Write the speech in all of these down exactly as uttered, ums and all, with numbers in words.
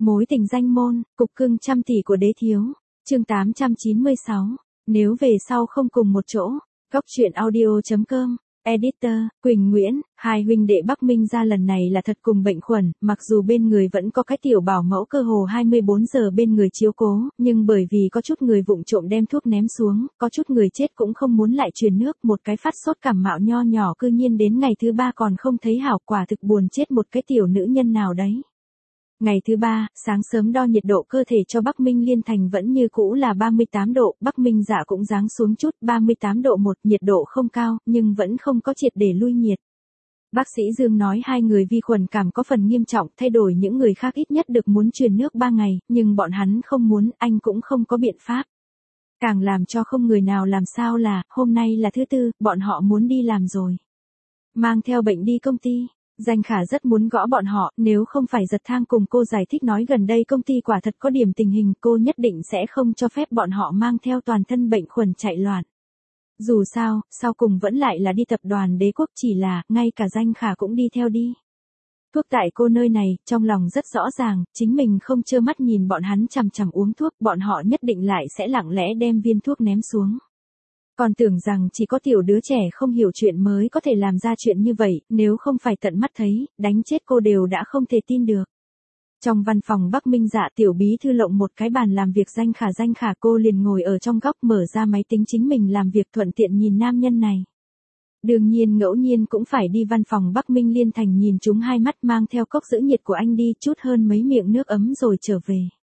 Mối tình danh môn, cục cưng trăm tỷ của đế thiếu. Chương tám trăm chín mươi sáu. Nếu về sau không cùng một chỗ. Góc truyện audio chấm com. Editor, Quỳnh Nguyễn, hai huynh đệ Bắc Minh ra lần này là thật cùng bệnh khuẩn, mặc dù bên người vẫn có cái tiểu bảo mẫu cơ hồ hai mươi bốn giờ bên người chiếu cố, nhưng bởi vì có chút người vụng trộm đem thuốc ném xuống, có chút người chết cũng không muốn lại truyền nước, một cái phát sốt cảm mạo nho nhỏ cư nhiên đến ngày thứ ba còn không thấy hảo, quả thực buồn chết một cái tiểu nữ nhân nào đấy. Ngày thứ ba, sáng sớm đo nhiệt độ cơ thể cho Bắc Minh Liên Thành vẫn như cũ là ba mươi tám độ, Bắc Minh Dạ cũng giáng xuống chút, ba mươi tám độ một, nhiệt độ không cao, nhưng vẫn không có triệt để lui nhiệt. Bác sĩ Dương nói hai người vi khuẩn cảm có phần nghiêm trọng, thay đổi những người khác ít nhất được muốn truyền nước ba ngày, nhưng bọn hắn không muốn, anh cũng không có biện pháp. Càng làm cho không người nào làm sao là, hôm nay là thứ tư, bọn họ muốn đi làm rồi. Mang theo bệnh đi công ty. Danh Khả rất muốn gõ bọn họ, nếu không phải giật thang cùng cô giải thích nói gần đây công ty quả thật có điểm tình hình, cô nhất định sẽ không cho phép bọn họ mang theo toàn thân bệnh khuẩn chạy loạn. Dù sao, sau cùng vẫn lại là đi tập đoàn Đế Quốc, chỉ là, ngay cả Danh Khả cũng đi theo đi. Thuốc tại cô nơi này, trong lòng rất rõ ràng, chính mình không trơ mắt nhìn bọn hắn chằm chằm uống thuốc, bọn họ nhất định lại sẽ lặng lẽ đem viên thuốc ném xuống. Còn tưởng rằng chỉ có tiểu đứa trẻ không hiểu chuyện mới có thể làm ra chuyện như vậy, nếu không phải tận mắt thấy, đánh chết cô đều đã không thể tin được. Trong văn phòng Bắc Minh Dạ, tiểu bí thư lộng một cái bàn làm việc Danh Khả Danh Khả cô liền ngồi ở trong góc mở ra máy tính chính mình làm việc thuận tiện nhìn nam nhân này. Đương nhiên ngẫu nhiên cũng phải đi văn phòng Bắc Minh Liên Thành nhìn chúng hai mắt mang theo cốc giữ nhiệt của anh đi chút hơn mấy miệng nước ấm rồi trở về.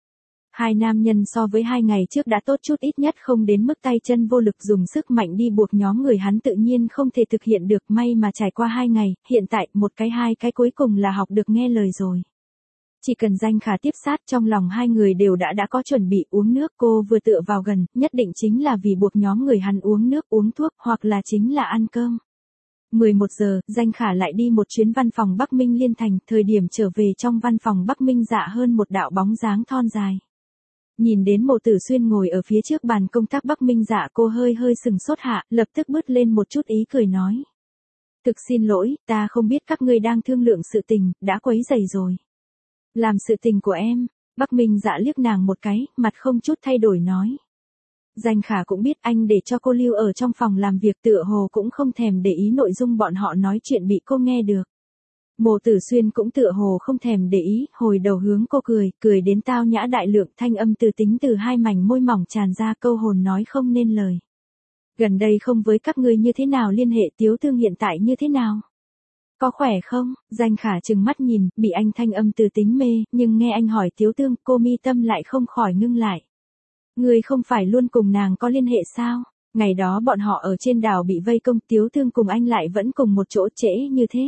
Hai nam nhân so với hai ngày trước đã tốt chút, ít nhất không đến mức tay chân vô lực dùng sức mạnh đi buộc nhóm người hắn tự nhiên không thể thực hiện được, may mà trải qua hai ngày, hiện tại một cái hai cái cuối cùng là học được nghe lời rồi. Chỉ cần Danh Khả tiếp sát trong lòng hai người đều đã đã có chuẩn bị uống nước, cô vừa tựa vào gần, nhất định chính là vì buộc nhóm người hắn uống nước uống thuốc hoặc là chính là ăn cơm. mười một giờ, Danh Khả lại đi một chuyến văn phòng Bắc Minh Liên Thành, thời điểm trở về trong văn phòng Bắc Minh Dạ hơn một đạo bóng dáng thon dài. Nhìn đến Mộ Tử Xuyên ngồi ở phía trước bàn công tác Bắc Minh Dạ cô hơi hơi sừng sốt hạ, lập tức bứt lên một chút ý cười nói. Thực xin lỗi, ta không biết các ngươi đang thương lượng sự tình, đã quấy rầy rồi. Làm sự tình của em, Bắc Minh Dạ liếc nàng một cái, mặt không chút thay đổi nói. Danh Khả cũng biết anh để cho cô lưu ở trong phòng làm việc tựa hồ cũng không thèm để ý nội dung bọn họ nói chuyện bị cô nghe được. Mộ Tử Xuyên cũng tựa hồ không thèm để ý, hồi đầu hướng cô cười, cười đến tao nhã đại lượng, thanh âm từ tính từ hai mảnh môi mỏng tràn ra, câu hồn nói không nên lời. Gần đây không với các ngươi như thế nào liên hệ, Tiếu Thương hiện tại như thế nào? Có khỏe không? Danh Khả trừng mắt nhìn, bị anh thanh âm từ tính mê, nhưng nghe anh hỏi Tiếu Thương, cô mi tâm lại không khỏi ngưng lại. Ngươi không phải luôn cùng nàng có liên hệ sao? Ngày đó bọn họ ở trên đảo bị vây công, Tiếu Thương cùng anh lại vẫn cùng một chỗ trễ như thế.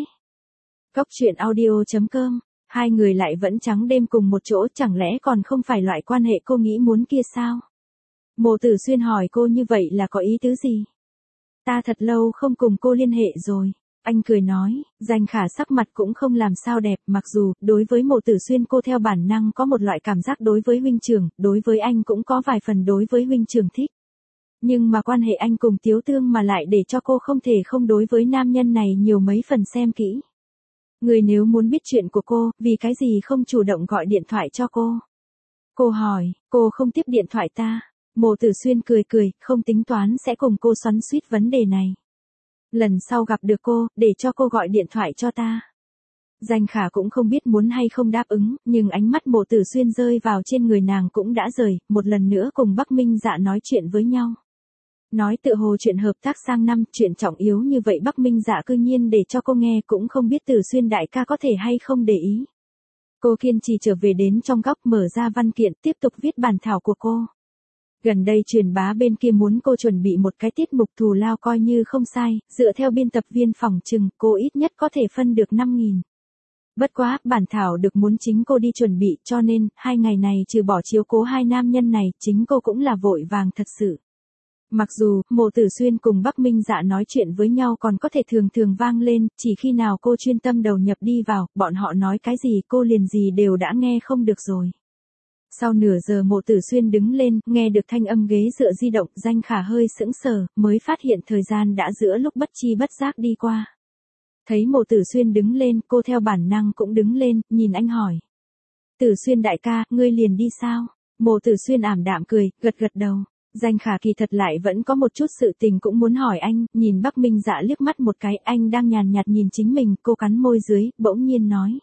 Góc truyện audio chấm com, hai người lại vẫn trắng đêm cùng một chỗ, chẳng lẽ còn không phải loại quan hệ cô nghĩ muốn kia sao? Mộ Tử Xuyên hỏi cô như vậy là có ý tứ gì? Ta thật lâu không cùng cô liên hệ rồi. Anh cười nói, Danh Khả sắc mặt cũng không làm sao đẹp, mặc dù, đối với Mộ Tử Xuyên cô theo bản năng có một loại cảm giác đối với huynh trưởng, đối với anh cũng có vài phần đối với huynh trưởng thích. Nhưng mà quan hệ anh cùng Tiếu Thương mà lại để cho cô không thể không đối với nam nhân này nhiều mấy phần xem kỹ. Người nếu muốn biết chuyện của cô, vì cái gì không chủ động gọi điện thoại cho cô? Cô hỏi, cô không tiếp điện thoại ta. Mộ Tử Xuyên cười cười, không tính toán sẽ cùng cô xoắn xuýt vấn đề này. Lần sau gặp được cô, để cho cô gọi điện thoại cho ta. Danh Khả cũng không biết muốn hay không đáp ứng, nhưng ánh mắt Mộ Tử Xuyên rơi vào trên người nàng cũng đã rời, một lần nữa cùng Bắc Minh Dạ nói chuyện với nhau. Nói tự hồ chuyện hợp tác sang năm, chuyện trọng yếu như vậy Bắc Minh Dạ cư nhiên để cho cô nghe, cũng không biết Tử Xuyên đại ca có thể hay không để ý. Cô kiên trì trở về đến trong góc mở ra văn kiện, tiếp tục viết bản thảo của cô. Gần đây truyền bá bên kia muốn cô chuẩn bị một cái tiết mục thù lao coi như không sai, dựa theo biên tập viên phỏng chừng, cô ít nhất có thể phân được năm nghìn. Bất quá, bản thảo được muốn chính cô đi chuẩn bị, cho nên, hai ngày này trừ bỏ chiếu cố hai nam nhân này, chính cô cũng là vội vàng thật sự. Mặc dù, Mộ Tử Xuyên cùng Bắc Minh Dạ nói chuyện với nhau còn có thể thường thường vang lên, chỉ khi nào cô chuyên tâm đầu nhập đi vào, bọn họ nói cái gì cô liền gì đều đã nghe không được rồi. Sau nửa giờ Mộ Tử Xuyên đứng lên, nghe được thanh âm ghế dựa di động, Danh Khả hơi sững sờ, mới phát hiện thời gian đã giữa lúc bất chi bất giác đi qua. Thấy Mộ Tử Xuyên đứng lên, cô theo bản năng cũng đứng lên, nhìn anh hỏi. Tử Xuyên đại ca, ngươi liền đi sao? Mộ Tử Xuyên ảm đạm cười, gật gật đầu. Danh Khả kỳ thật lại vẫn có một chút sự tình cũng muốn hỏi anh, nhìn Bắc Minh Dạ liếc mắt một cái, anh đang nhàn nhạt nhìn chính mình, cô cắn môi dưới, bỗng nhiên nói.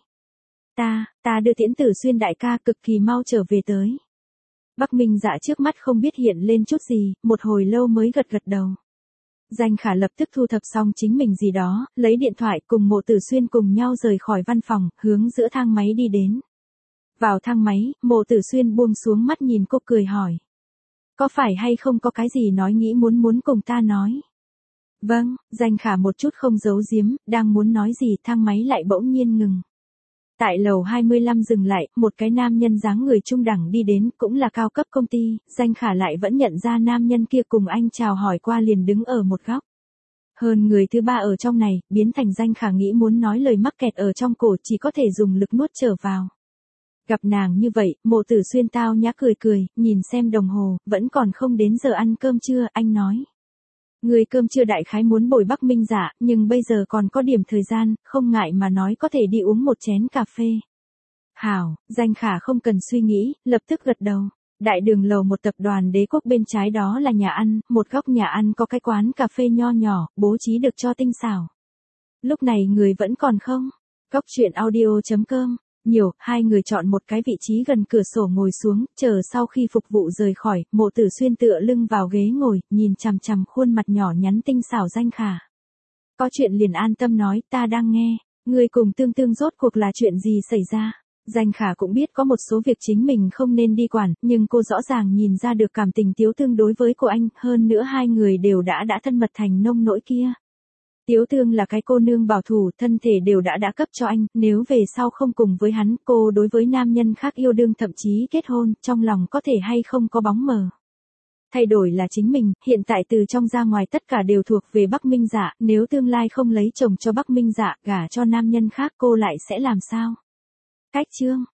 Ta, ta đưa Tiễn Tử Xuyên đại ca cực kỳ mau trở về tới. Bắc Minh Dạ trước mắt không biết hiện lên chút gì, một hồi lâu mới gật gật đầu. Danh Khả lập tức thu thập xong chính mình gì đó, lấy điện thoại cùng Mộ Tử Xuyên cùng nhau rời khỏi văn phòng, hướng giữa thang máy đi đến. Vào thang máy, Mộ Tử Xuyên buông xuống mắt nhìn cô cười hỏi. Có phải hay không có cái gì nói nghĩ muốn muốn cùng ta nói? Vâng, Danh Khả một chút không giấu giếm, đang muốn nói gì thang máy lại bỗng nhiên ngừng. Tại lầu hai mươi lăm dừng lại, một cái nam nhân dáng người trung đẳng đi đến, cũng là cao cấp công ty, Danh Khả lại vẫn nhận ra nam nhân kia cùng anh chào hỏi qua liền đứng ở một góc. Hơn người thứ ba ở trong này, biến thành Danh Khả nghĩ muốn nói lời mắc kẹt ở trong cổ chỉ có thể dùng lực nuốt trở vào. Gặp nàng như vậy, Mộ Tử Xuyên tao nhã cười cười, nhìn xem đồng hồ, vẫn còn không đến giờ ăn cơm trưa, anh nói. Người cơm trưa đại khái muốn bồi Bắc Minh Dạ, nhưng bây giờ còn có điểm thời gian, không ngại mà nói có thể đi uống một chén cà phê. Hảo, Danh Khả không cần suy nghĩ, lập tức gật đầu. Đại đường lầu một tập đoàn Đế Quốc bên trái đó là nhà ăn, một góc nhà ăn có cái quán cà phê nho nhỏ, bố trí được cho tinh xảo. Lúc này người vẫn còn không? Góc truyện audio chấm com. Nhiều, hai người chọn một cái vị trí gần cửa sổ ngồi xuống, chờ sau khi phục vụ rời khỏi, Mộ Tử Xuyên tựa lưng vào ghế ngồi, nhìn chằm chằm khuôn mặt nhỏ nhắn tinh xảo Danh Khả. Có chuyện liền an tâm nói, ta đang nghe, người cùng Tương Tương rốt cuộc là chuyện gì xảy ra. Danh Khả cũng biết có một số việc chính mình không nên đi quản, nhưng cô rõ ràng nhìn ra được cảm tình Tiếu Tương đối với cô anh, hơn nữa hai người đều đã đã thân mật thành nông nỗi kia. Tiếu Tương là cái cô nương bảo thủ, thân thể đều đã đã cấp cho anh, nếu về sau không cùng với hắn, cô đối với nam nhân khác yêu đương thậm chí kết hôn, trong lòng có thể hay không có bóng mờ. Thay đổi là chính mình, hiện tại từ trong ra ngoài tất cả đều thuộc về Bắc Minh Dạ, nếu tương lai không lấy chồng cho Bắc Minh Dạ, gả cho nam nhân khác cô lại sẽ làm sao? Cách chương